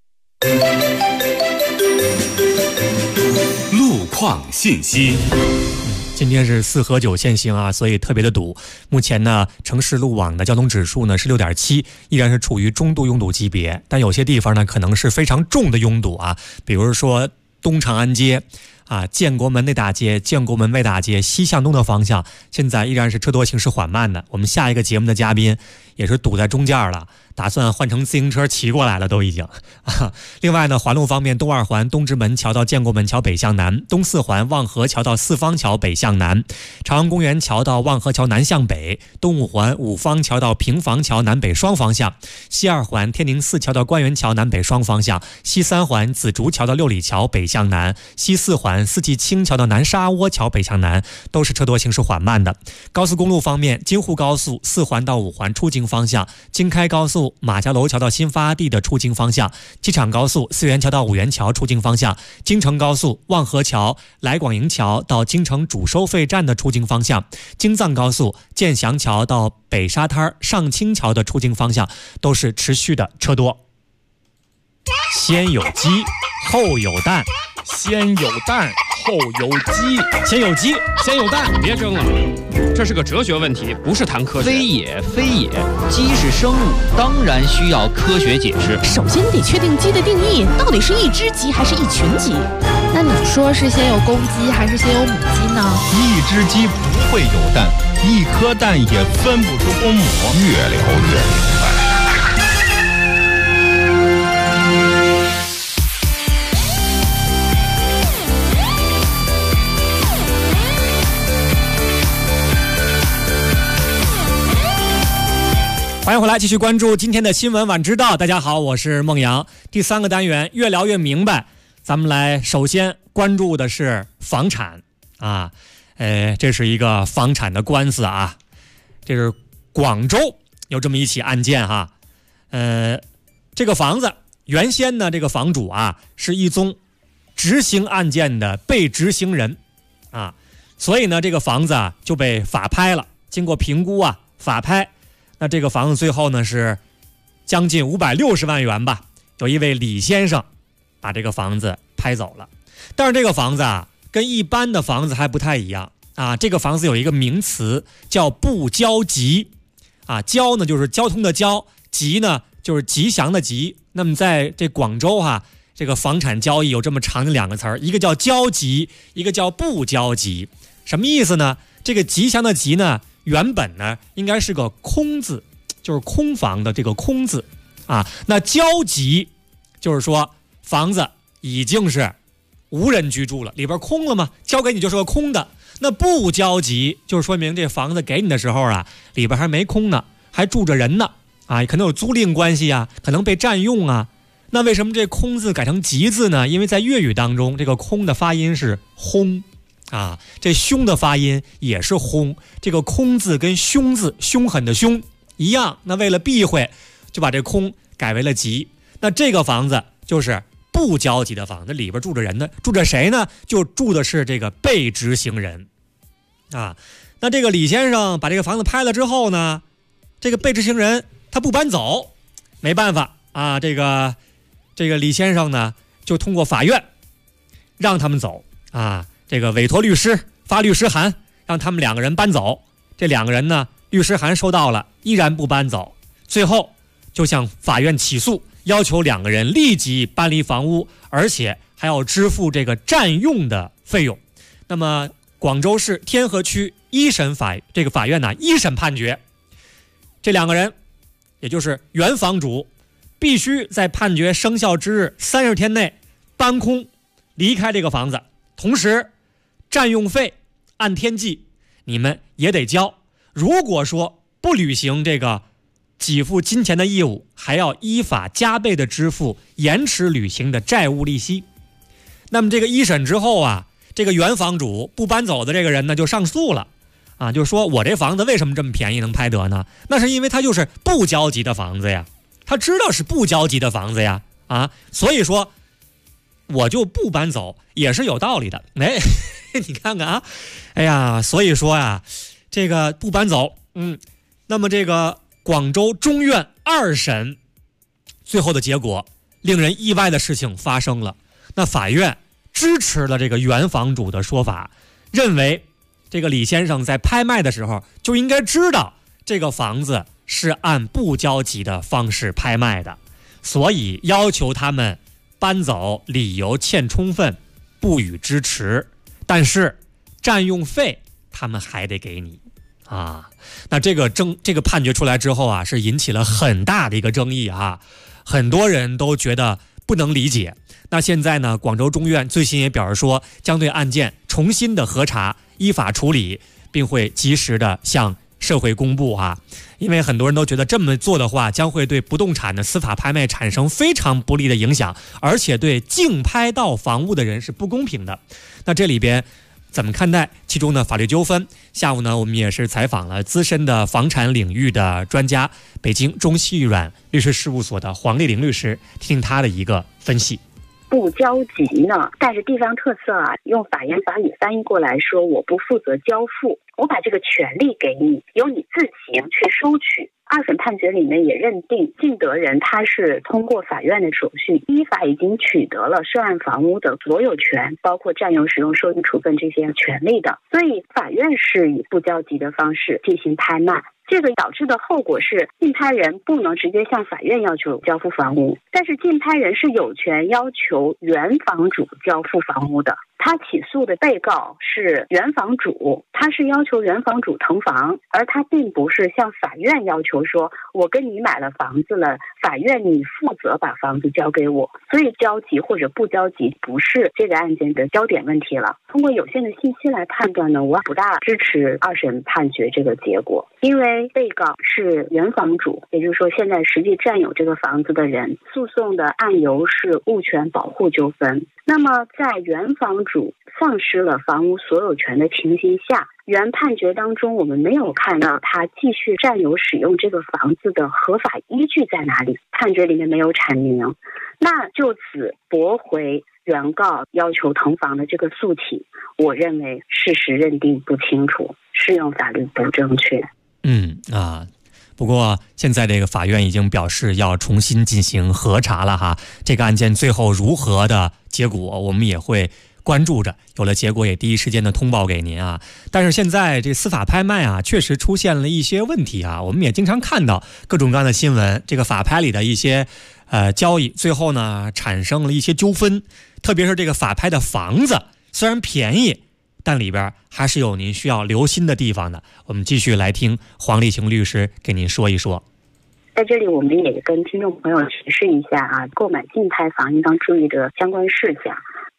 路况信息。 今天是4河9限行啊，所以特别的堵。目前呢，城市路网的交通指数呢是6.7，依然是处于中度拥堵级别，但有些地方呢可能是非常重的拥堵啊，比如说东长安街。建国门内大街、建国门外大街西向东的方向，现在依然是车多行驶缓慢的。我们下一个节目的嘉宾也是堵在中间了，打算换成自行车骑过来了，都已经。另外呢，环路方面，东2环东直门桥到建国门桥北向南，东4环望河桥到四方桥北向南，朝阳公园桥到望河桥南向北，东5环五方桥到平房桥南北双方向，西2环天宁寺桥到官园桥南北双方向，西3环紫竹桥到六里桥北向南，西4环四季青桥到南沙窝桥北向南，都是车多行驶缓慢的。高速公路方面，京沪高速4环到5环出京方向，京开高速马家楼桥到新发地的出京方向，机场高速4元桥到5元桥出京方向，京承高速望河桥来广营桥到京承主收费站的出京方向，京藏高速建祥桥到北沙滩上清桥的出京方向，都是持续的车多。先有鸡后有蛋， 先有蛋后有鸡， 先有鸡先有蛋， 别争了，这是个哲学问题，不是谈科学。 非也非也，鸡是生物，当然需要科学解释。 首先得确定鸡的定义，到底是一只鸡还是一群鸡？ 那你说是先有公鸡还是先有母鸡呢？ 一只鸡不会有蛋，一颗蛋也分不出公母。 越聊越明白。 欢迎回来，继续关注今天的新闻晚知道。大家好，我是孟阳。第3个单元越聊越明白，咱们来首先关注的是房产啊，这是一个房产的官司啊，这是广州有这么一起案件哈，这个房子原先呢，这个房主啊是一宗执行案件的被执行人啊，所以呢，这个房子啊就被法拍了，经过评估啊，法拍。那这个房子最后呢是将近560万元吧，有一位李先生把这个房子拍走了。但是这个房子啊跟一般的房子还不太一样啊，这个房子有一个名词叫不交吉啊，交呢就是交通的交，吉呢就是吉祥的吉。那么在这广州这个房产交易有这么长的2个词儿，一个叫交吉，一个叫不交吉。什么意思呢？这个吉祥的吉呢原本呢应该是个空字，就是空房的这个空字啊。那交吉就是说房子已经是无人居住了，里边空了嘛，交给你就是个空的。那不交吉就是说明这房子给你的时候啊，里边还没空呢，还住着人呢啊，可能有租赁关系啊，可能被占用啊。 那为什么这空字改成吉字呢？因为在粤语当中，这个空的发音是轰啊，这凶的发音也是轰。这个空字跟凶字，凶狠的凶一样，那为了避讳，就把这空改为了吉。那这个房子就是不交吉的房子，里边住着人呢，住着谁呢？就住的是这个被执行人啊。那这个李先生把这个房子拍了之后呢，这个被执行人他不搬走，没办法啊，这个李先生呢就通过法院让他们走啊，这个委托律师发律师函让他们2个人搬走。这2个人呢，律师函收到了，依然不搬走，最后就向法院起诉，要求2个人立即搬离房屋，而且还要支付这个占用的费用。那么广州市天河区一审法院呢一审判决，这2个人也就是原房主必须在判决生效之日30天内搬空离开这个房子，同时占用费按天计你们也得交，如果说不履行这个给付金钱的义务，还要依法加倍的支付延迟履行的债务利息。那么这个一审之后啊，这个原房主不搬走的这个人呢就上诉了啊，就说我这房子为什么这么便宜能拍得呢？那是因为他就是不交吉的房子呀，他知道是不交吉的房子呀啊，所以说我就不搬走也是有道理的。哎，你看看啊，哎呀，所以说呀，这个不搬走，那么这个广州中院2审最后的结果，令人意外的事情发生了。那法院支持了这个原房主的说法，认为这个李先生在拍卖的时候就应该知道这个房子是按不交吉的方式拍卖的，所以要求他们搬走理由欠充分，不予支持，但是占用费他们还得给你啊。那这个判决出来之后啊，是引起了很大的一个争议啊，很多人都觉得不能理解。那现在呢，广州中院最新也表示说，将对案件重新的核查，依法处理，并会及时的向社会公布啊。因为很多人都觉得这么做的话，将会对不动产的司法拍卖产生非常不利的影响，而且对竞拍到房屋的人是不公平的。那这里边怎么看待其中的法律纠纷？下午呢，我们也是采访了资深的房产领域的专家，北京中西预软律师事务所的黄丽玲律师，听他的一个分析。 不交吉呢，带着地方特色啊，用法言法语翻译过来说，我不负责交付，我把这个权利给你，由你自行去收取。2审判决里面也认定竞得人他是通过法院的手续，依法已经取得了涉案房屋的所有权，包括占用、使用、收益、处分这些权利的，所以法院是以不交吉的方式进行拍卖。这个导致的后果是，竞拍人不能直接向法院要求交付房屋，但是竞拍人是有权要求原房主交付房屋的。他起诉的被告是原房主，他是要求原房主腾房，而他并不是向法院要求说，我跟你买了房子了，法院你负责把房子交给我。所以交吉或者不交吉不是这个案件的焦点问题了。通过有限的信息来判断呢，我不大支持2审判决这个结果，因为被告是原房主，也就是说现在实际占有这个房子的人，诉讼的案由是物权保护纠纷。那么在原房主丧失了房屋所有权的情形下，原判决当中我们没有看到他继续占有使用这个房子的合法依据在哪里，判决里面没有阐明，那就此驳回原告要求腾房的这个诉请，我认为事实认定不清楚，适用法律不正确。 不过现在这个法院已经表示要重新进行核查了哈，这个案件最后如何的结果我们也会关注着，有了结果也第一时间的通报给您啊。但是现在这司法拍卖啊，确实出现了一些问题啊，我们也经常看到各种各样的新闻，这个法拍里的一些交易，最后呢产生了一些纠纷，特别是这个法拍的房子虽然便宜，但里边还是有您需要留心的地方的。我们继续来听黄丽晴律师给您说一说。 在这里我们也跟听众朋友提示一下啊，购买竞拍房应当注意的相关事项。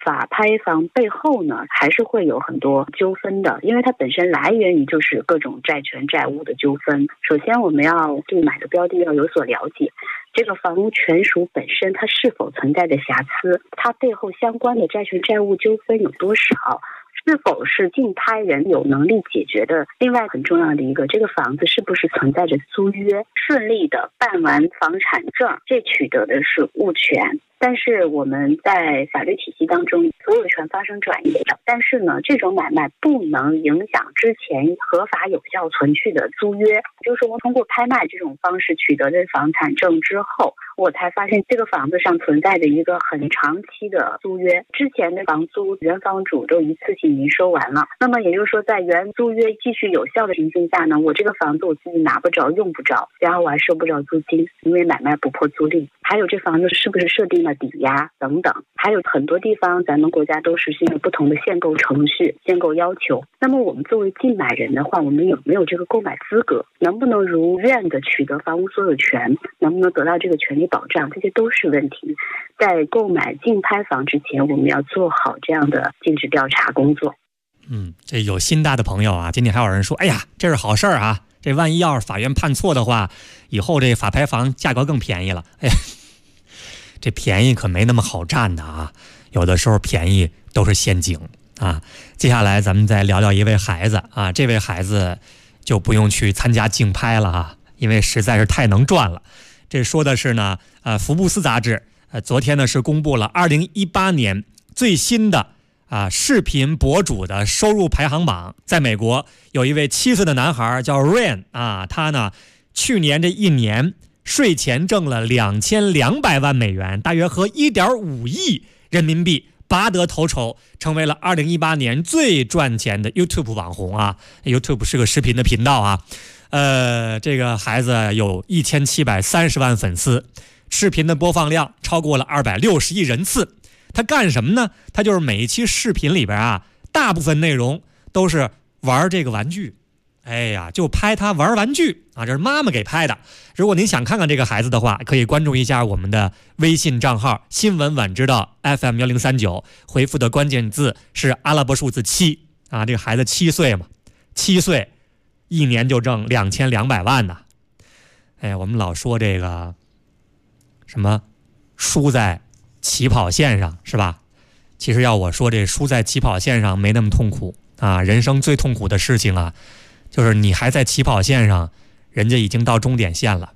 法拍房背后呢，还是会有很多纠纷的，因为它本身来源于就是各种债权债务的纠纷。首先我们要对买的标的要有所了解，这个房屋权属本身它是否存在的瑕疵，它背后相关的债权债务纠纷有多少，是否是竞拍人有能力解决的。另外很重要的一个，这个房子是不是存在着租约，顺利的办完房产证，这取得的是物权。但是我们在法律体系当中，所有权发生转移的，但是呢，这种买卖不能影响之前合法有效存续的租约。就是我通过拍卖这种方式取得的房产证之后，我才发现这个房子上存在着一个很长期的租约，之前的房租原房主都一次性已收完了。那么也就是说，在原租约继续有效的情形下呢，我这个房子我自己拿不着用不着，然后我还收不着租金，因为买卖不破租赁。还有这房子是不是设定了抵押等等，还有很多地方咱们国家都实行了不同的限购程序、限购要求。那么我们作为竞买人的话，我们有没有这个购买资格，能不能如愿的取得房屋所有权，能不能得到这个权利保障，这些都是问题。在购买竞拍房之前，我们要做好这样的尽职调查工作。 这有心大的朋友啊，今天还有人说，哎呀，这是好事儿啊，这万一要是法院判错的话，以后这法拍房价格更便宜了。哎呀，这便宜可没那么好占的啊，有的时候便宜都是陷阱啊。接下来咱们再聊聊一位孩子啊，这位孩子就不用去参加竞拍了啊，因为实在是太能赚了。这说的是呢，福布斯杂志昨天呢是公布了2018年最新的视频博主的收入排行榜。在美国有一位7岁的男孩叫 Ryan 啊，他呢去年这一年税前挣了2200万美元，大约合1.5亿人民币，拔得头筹，成为了2018年最赚钱的 YouTube 网红啊。YouTube 是个视频的频道啊。这个孩子有1730万粉丝，视频的播放量超过了260亿人次。他干什么呢？他就是每一期视频里边啊，大部分内容都是玩这个玩具。哎呀，就拍他玩玩具啊，这是妈妈给拍的。如果您想看看这个孩子的话，可以关注一下我们的微信账号新闻晚知道 FM1039，回复的关键字是阿拉伯数字7啊。这个孩子7岁嘛，7岁一年就挣2200万呢。哎，我们老说这个什么输在起跑线上是吧？其实要我说，这输在起跑线上没那么痛苦啊。人生最痛苦的事情啊，就是你还在起跑线上，人家已经到终点线了。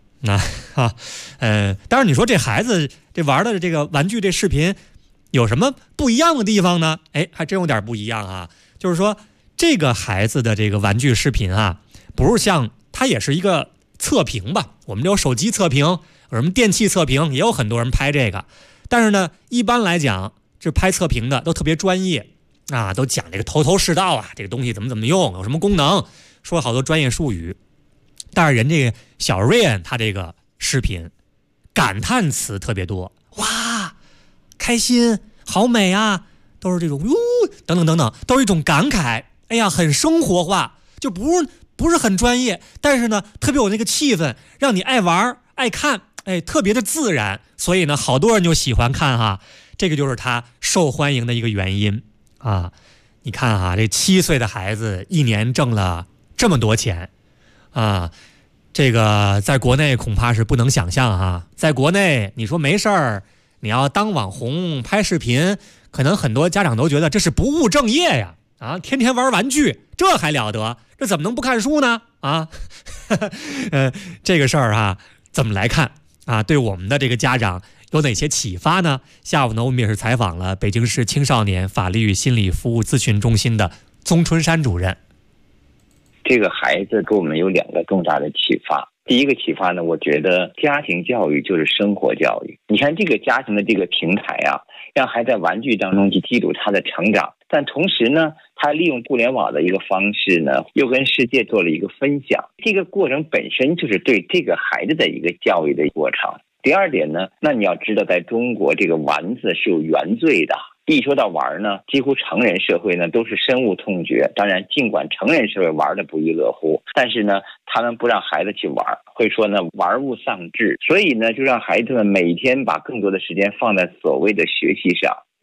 当然你说这孩子这玩的这个玩具这视频有什么不一样的地方呢？哎，还真有点不一样啊。就是说这个孩子的这个玩具视频啊，不是像它也是一个测评吧，我们有手机测评，有什么电器测评，也有很多人拍这个。但是呢，一般来讲，这拍测评的都特别专业啊，都讲这个头头是道啊，这个东西怎么用，有什么功能，说好多专业术语。但是人这个小 Ryan 他这个视频感叹词特别多，哇，开心，好美啊，都是这种等等等等，都是一种感慨。哎呀，很生活化，就不是很专业，但是呢，特别有那个气氛，让你爱玩爱看。哎，特别的自然，所以呢，好多人就喜欢看哈，这个就是他受欢迎的一个原因啊。你看哈，这7岁的孩子一年挣了这么多钱啊，这个在国内恐怕是不能想象哈。在国内，你说没事儿，你要当网红拍视频，可能很多家长都觉得这是不务正业呀，啊，天天玩玩具，这还了得？这怎么能不看书呢？啊，这个事儿哈，怎么来看？啊，对我们的这个家长有哪些启发呢？下午呢，我们也是采访了北京市青少年法律与心理服务咨询中心的宗春山主任。 这个孩子给我们有2个重大的启发。第一个启发呢，我觉得家庭教育就是生活教育。你看这个家庭的这个平台啊，让孩子在玩具当中去记录他的成长，但同时呢，他利用互联网的一个方式呢，又跟世界做了一个分享。这个过程本身就是对这个孩子的一个教育的过程。第二点呢，那你要知道，在中国这个玩字是有原罪的。一说到玩呢，几乎成人社会呢都是深恶痛绝。当然，尽管成人社会玩的不亦乐乎，但是呢，他们不让孩子去玩，会说呢玩物丧志。所以呢，就让孩子们每天把更多的时间放在所谓的学习上。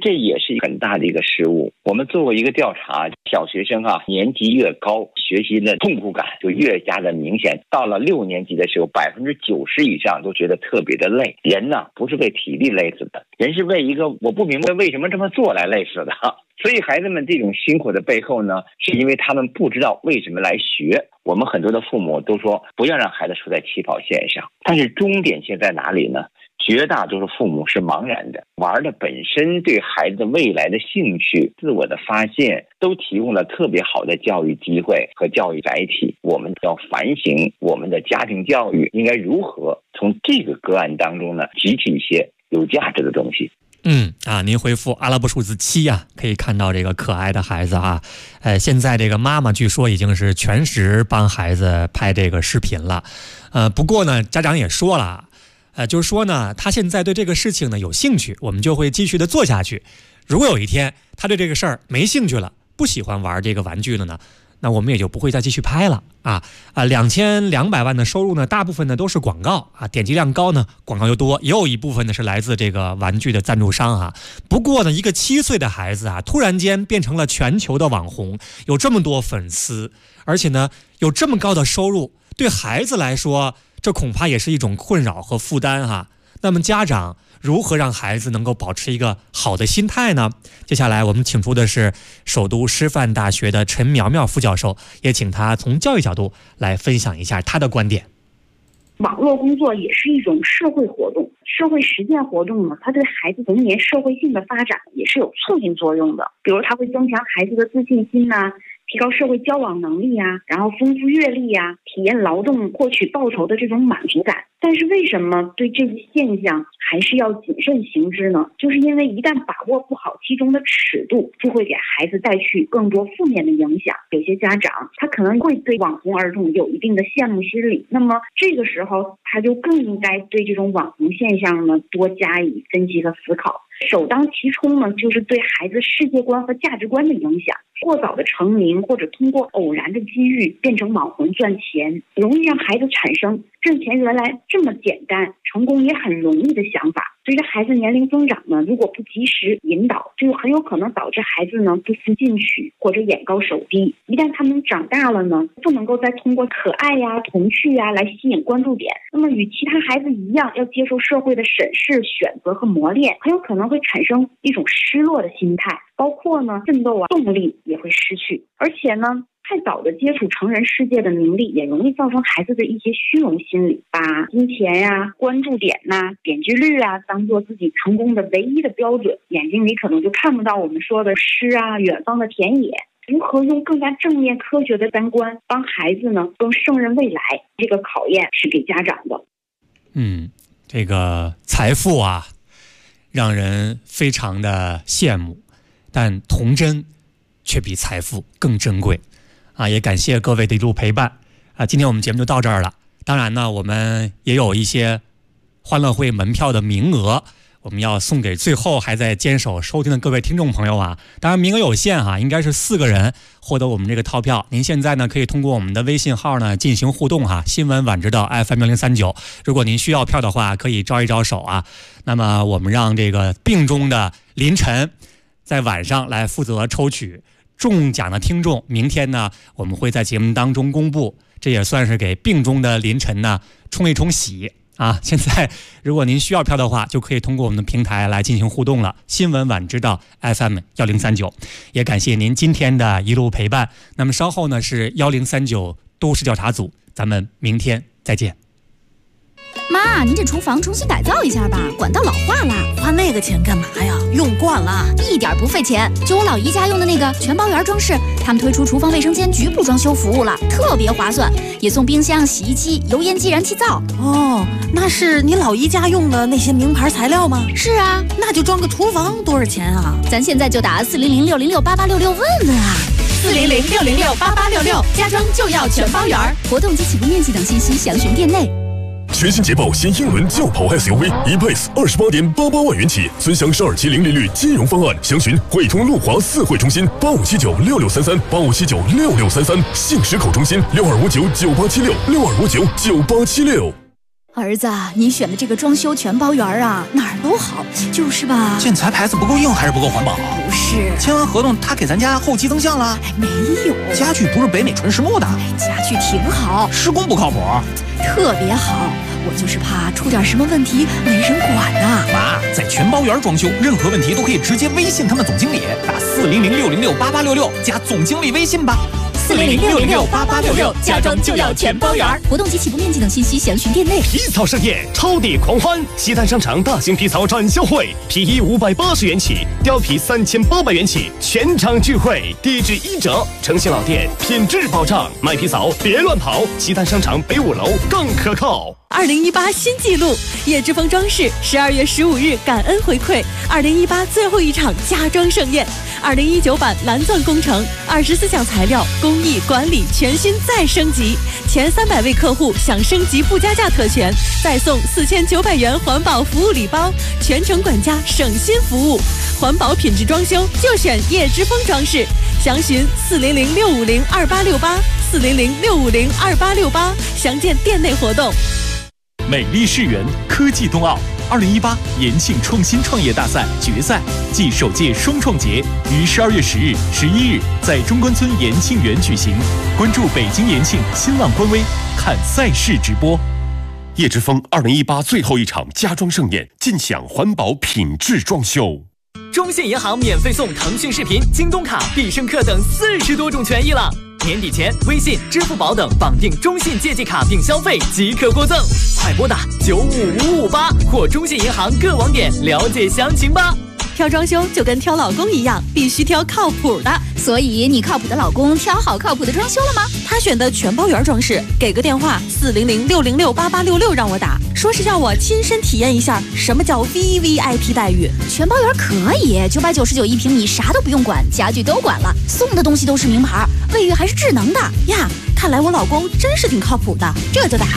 这也是很大的一个失误。我们做过一个调查，小学生年级越高，学习的痛苦感就越加的明显。到了6年级的时候，90%以上都觉得特别的累。人呢不是被体力累死的，人是为一个我不明白为什么这么做来累死的。所以孩子们这种辛苦的背后呢，是因为他们不知道为什么来学。我们很多的父母都说不要让孩子输在起跑线上，但是终点线在哪里呢？绝大多数父母是茫然的，玩的本身对孩子未来的兴趣、自我的发现都提供了特别好的教育机会和教育载体。我们要反省我们的家庭教育应该如何从这个个案当中呢汲取一些有价值的东西。 您回复阿拉伯数字7啊，可以看到这个可爱的孩子啊。现在这个妈妈据说已经是全时帮孩子拍这个视频了。不过呢，家长也说了，就是说呢，他现在对这个事情呢有兴趣，我们就会继续的做下去。如果有一天他对这个事儿没兴趣了，不喜欢玩这个玩具了呢，那我们也就不会再继续拍了2200万的收入呢，大部分呢都是广告点击量高呢，广告又多，也有一部分呢是来自这个玩具的赞助商不过呢，一个7岁的孩子突然间变成了全球的网红，有这么多粉丝，而且呢有这么高的收入，对孩子来说，这恐怕也是一种困扰和负担那么家长如何让孩子能够保持一个好的心态呢？接下来我们请出的是首都师范大学的陈苗苗副教授，也请他从教育角度来分享一下他的观点。 网络工作也是一种社会活动，社会实践活动呢，它对孩子童年社会性的发展也是有促进作用的。比如它会增强孩子的自信心提高社会交往能力然后丰富阅历体验劳动获取报酬的这种满足感。但是为什么对这个现象还是要谨慎行之呢？就是因为一旦把握不好其中的尺度，就会给孩子带去更多负面的影响。有些家长他可能会对网红儿童有一定的羡慕心理，那么这个时候他就更应该对这种网红现象呢多加以分析和思考。首当其冲呢，就是对孩子世界观和价值观的影响。过早的成名或者通过偶然的机遇变成网红赚钱，容易让孩子产生挣钱原来这么简单，成功也很容易的想法。随着孩子年龄增长呢，如果不及时引导，就很有可能导致孩子呢不思进取或者眼高手低。一旦他们长大了呢，不能够再通过可爱童趣来吸引关注点，那么与其他孩子一样要接受社会的审视、选择和磨练，很有可能会产生一种失落的心态，包括呢奋斗动力也会失去。而且呢，太早的接触成人世界的能力也容易造成孩子的一些虚荣心理，把金钱关注点点击率当做自己成功的唯一的标准，眼睛里可能就看不到我们说的诗远方的田野。如何用更加正面科学的三观帮孩子呢更胜任未来，这个考验是给家长的。 这个财富让人非常的羡慕，但童真却比财富更珍贵也感谢各位的一路陪伴今天我们节目就到这儿了。当然呢，我们也有一些欢乐会门票的名额，我们要送给最后还在坚守收听的各位听众朋友当然名额有限应该是4个人获得我们这个套票。您现在呢可以通过我们的微信号呢进行互动新闻晚知道 FM1039。如果您需要票的话，可以招一招手那么我们让这个病中的凌晨在晚上来负责抽取中奖的听众，明天呢我们会在节目当中公布，这也算是给病中的凌晨呢冲一冲喜现在如果您需要票的话，就可以通过我们的平台来进行互动了。新闻晚知道 FM1039，也感谢您今天的一路陪伴。那么稍后呢是1039都市调查组，咱们明天再见。 妈，您这厨房重新改造一下吧，管道老化了。 花那个钱干嘛呀？用惯了， 一点不费钱。就我老姨家用的那个全包圆装饰，他们推出厨房卫生间局部装修服务了，特别划算，也送冰箱、洗衣机、油烟机、燃气灶。 那是你老姨家用的那些名牌材料吗？ 是啊， 那就装个厨房多少钱啊？ 咱现在就打400-606-8866问问 400-606-8866，家装就要全包圆。 活动及起步面积等信息详询店内。 全新捷豹新英伦轿跑 SUV E-Pace 28.88万元起，尊享12期零利率金融方案，详询汇通路华4汇中心85796633，85796633，信实口中心62599876，62599876。 儿子，你选的这个装修全包圆啊，哪儿都好，就是吧？ 建材牌子不够硬还是不够环保？ 不是， 签完合同他给咱家后期增项了？ 没有， 家具不是北美纯实木的。 家具挺好， 施工不靠谱， 特别好。我就是怕出点什么问题没人管呐。 妈，在全包圆装修，任何问题都可以直接微信他们总经理，打400-606-8866加总经理微信吧。 400-606-8866，家装就要全包圆。 活动及起步面积等信息详询店内。 皮草盛宴，超地狂欢！西单商场大型皮草展销会，皮衣580元起，貂皮3800元起，全场聚会，地质1折，诚信老店，品质保障，卖皮草别乱跑。西单商场北5楼更可靠。 2018新纪录，叶之峰装饰12月15日感恩回馈2018最后一场家装盛宴，2019版蓝钻工程，24项材料工艺管理全新再升级，前300位客户享升级不加价特权，再送4900元环保服务礼包，全程管家省心服务，环保品质装修就选叶之峰装饰，详询400-650-2868，400-650-2868，详见店内活动。 美丽世园科技冬奥2018延庆创新创业大赛决赛暨首届双创节于12月10日、11日在中关村延庆园举行。关注北京延庆新浪官微，看赛事直播。 叶之峰2018最后一场家装盛宴，尽享环保品质装修。 中信银行免费送腾讯视频、京东卡、必胜客等40多种权益了。年底前，微信、支付宝等绑定中信借记卡并消费即可获赠，快拨打95558或中信银行各网点了解详情吧。 挑装修就跟挑老公一样，必须挑靠谱的。 所以你靠谱的老公挑好靠谱的装修了吗？ 他选的全包圆装饰，给个电话400-606-8866让我打，说是要我亲身体验一下什么叫 VVIP 待遇。 全包圆可以，999一平米，啥都不用管，家具都管了，送的东西都是名牌，卫浴还是智能的呀。看来我老公真是挺靠谱的，这就打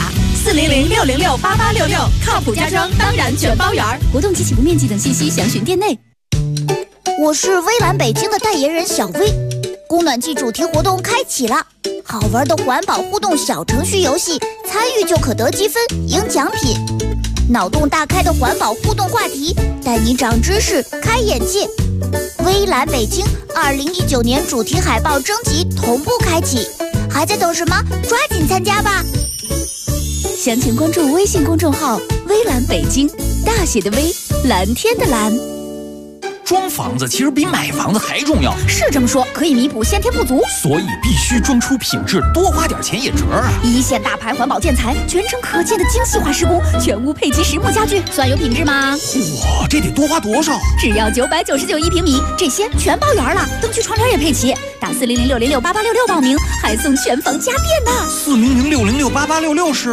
400-606-8866，靠谱家装当然全包圆。 活动及起步面积等信息详询店内。 我是微蓝北京的代言人小薇，供暖季主题活动开启了，好玩的环保互动小程序游戏，参与就可得积分赢奖品，脑洞大开的环保互动话题，带你长知识开眼界。微蓝北京2019年主题海报征集同步开启，还在等什么？抓紧参加吧！ 详情关注微信公众号微蓝北京，大写的微，蓝天的蓝。 装房子其实比买房子还重要， 是这么说，可以弥补先天不足， 所以必须装出品质，多花点钱也值啊！ 一线大牌环保建材，全程可见的精细化施工，全屋配齐实木家具，算有品质吗？ 哇，这得多花多少？ 只要999一平米，这些全包圆了，灯具窗帘也配齐，打400-606-8866报名，还送全房家电呢。 400-606-8866是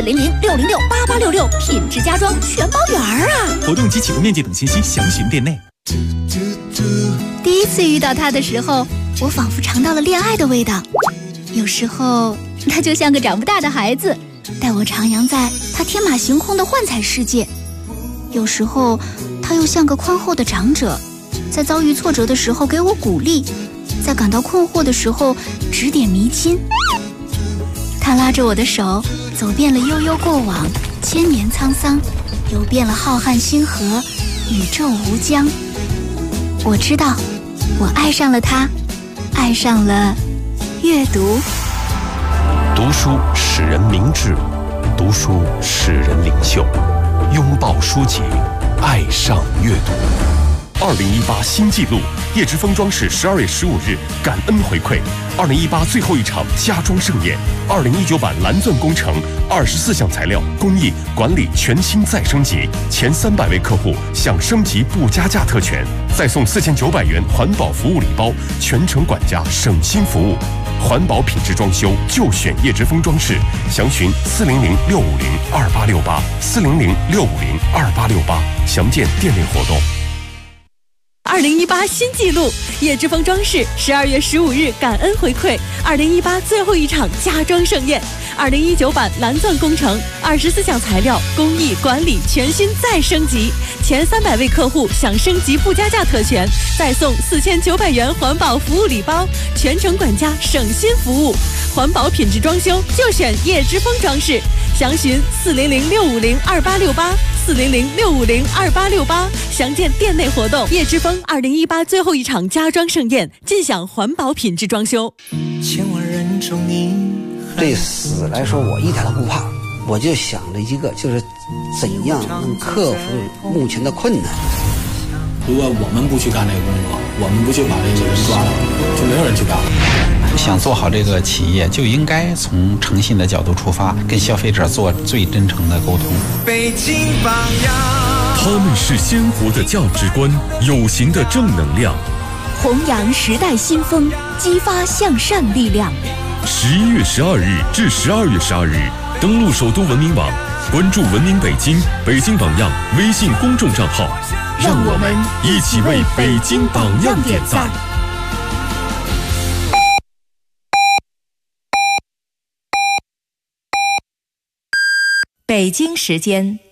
400-606-8866，品质家装全包圆啊！ 活动及起步面积等信息详询店内。 第一次遇到他的时候，我仿佛尝到了恋爱的味道。有时候他就像个长不大的孩子，带我徜徉在他天马行空的幻彩世界；有时候他又像个宽厚的长者，在遭遇挫折的时候给我鼓励，在感到困惑的时候指点迷津。他拉着我的手，走遍了悠悠过往，千年沧桑，游遍了浩瀚星河，宇宙无疆。我知道，我爱上了他，爱上了阅读。 读书使人明智，读书使人领袖。拥抱书籍，爱上阅读。2018新纪录，叶之峰装饰12月15日感恩回馈2018最后一场家装盛宴，2019版蓝钻工程24项材料工艺管理全新再升级，前300位客户享升级不加价特权，再送4900元环保服务礼包，全程管家省心服务。环保品质装修就选叶之峰装饰，详询400-650-2868，400-650-2868，详见店内活动。 2018新纪录，叶之峰装饰12月15日感恩回馈2018最后一场家装盛宴，2019版蓝钻工程24项材料工艺管理全新再升级，前300位客户享升级不加价特权，再送4900元环保服务礼包，全程管家省心服务，环保品质装修就选叶之峰装饰， 详询400-650-2868，400-650-2868，详见店内活动。叶之峰2018最后一场家装盛宴，尽享环保品质装修。 对死来说，我一点都不怕，我就想着一个，就是怎样能克服目前的困难。 如果我们不去干这个工作，我们不去把这个人抓了，就没有人去干了。 想做好这个企业，就应该从诚信的角度出发，跟消费者做最真诚的沟通。 北京榜样， 他们是鲜活的价值观，有形的正能量， 弘扬时代新风，激发向善力量。 11月12日至12月12日，登录首都文明网，关注文明北京、北京榜样微信公众账号，让我们一起为北京榜样点赞。 北京时间